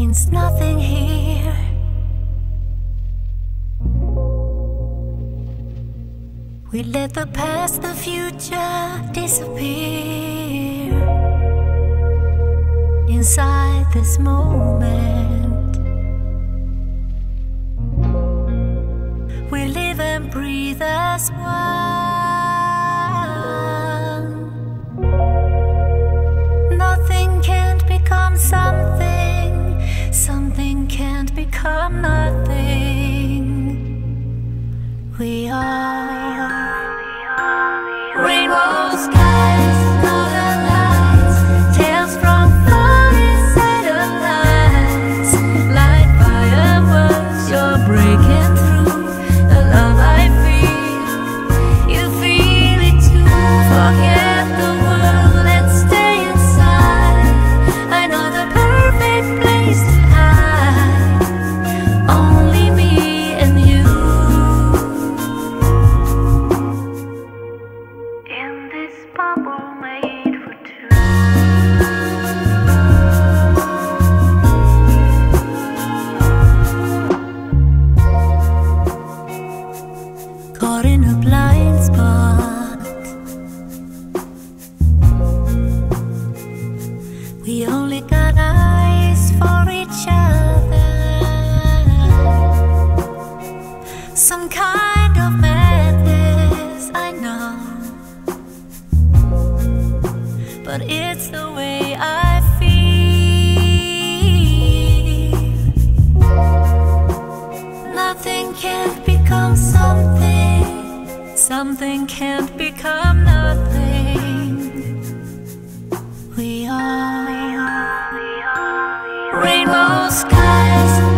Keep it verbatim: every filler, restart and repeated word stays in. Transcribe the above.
means nothing here. We let the past, the future disappear inside this moment. We live and breathe as one. Nothing can't become something, something can't become nothing. We are rainbow skies, northern lights, tales from funny satellites. Like fireworks, you're breaking through the love I feel. You feel it too. Forget the world and stay inside. I know the perfect place to hide. Only me and you. In this bubble made for two. Caught in a blind spot. We only got eyes for each other. Some kind of madness, I know, but it's the way I feel. Nothing can't become something, something can't become nothing. We are rainbow skies.